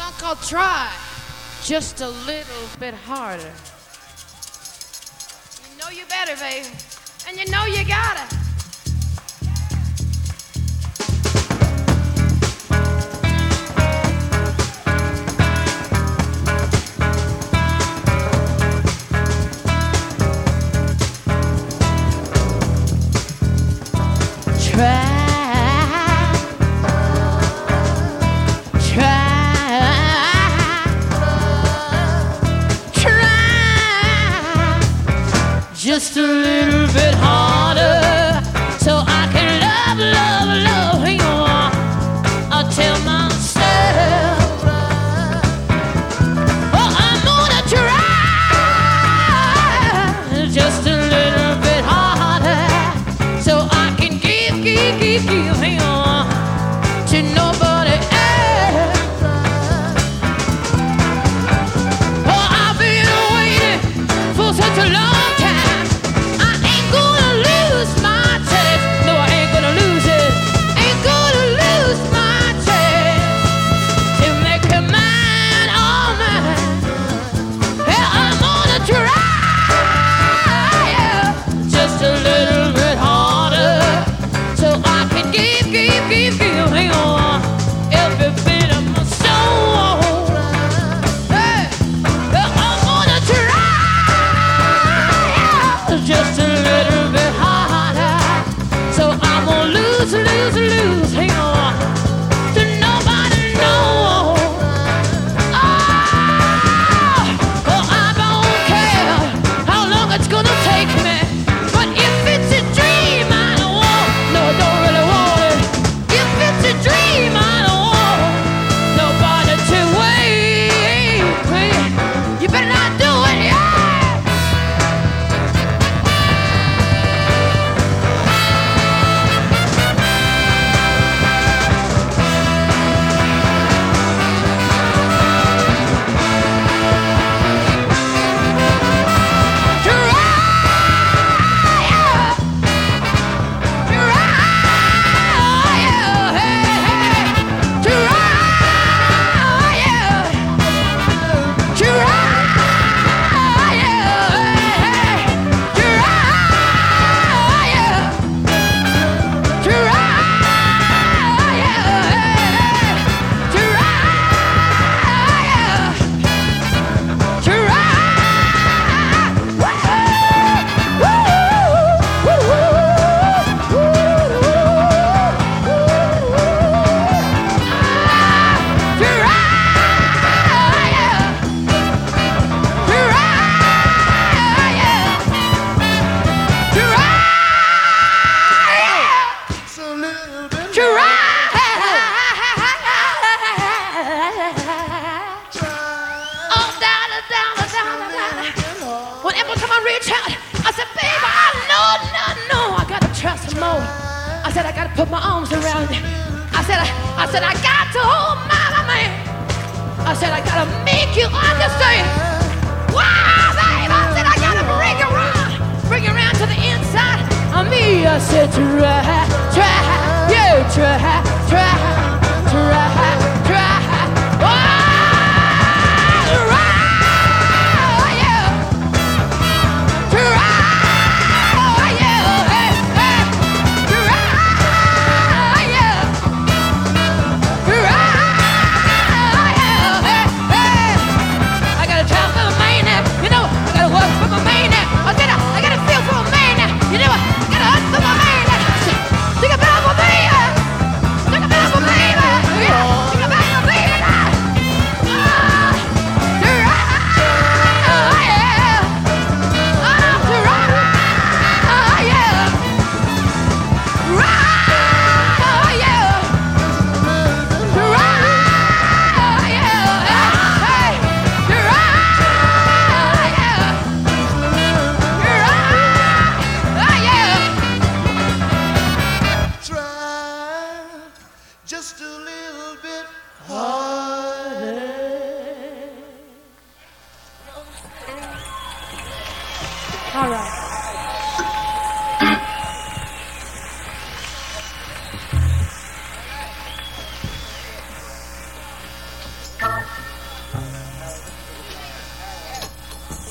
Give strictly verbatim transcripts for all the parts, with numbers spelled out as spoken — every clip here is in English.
song called Try, just a little bit harder. You know you better, baby, and you know you gotta. Try. Just a little bit harder, so I can love, love, love you. I'll tell myself, oh, I'm gonna try just a little bit harder, so I can give, give, give, give you to nobody else. Oh, I've been waiting for such a long put my arms around it. I said, I, I said, I got to hold my man. I said, I gotta make you understand. Wow, babe, I said, I gotta bring you around, bring you around to the inside of me. I said, try, try, yeah, try, try, try, try. Oh, Think about me, think about me.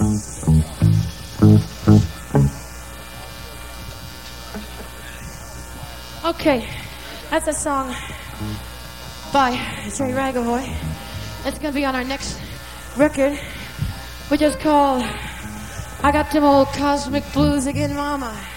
Okay, that's a song by Terry Ragavoy. It's gonna be on our next record, which is called I Got Them Old Cosmic Blues Again, Mama.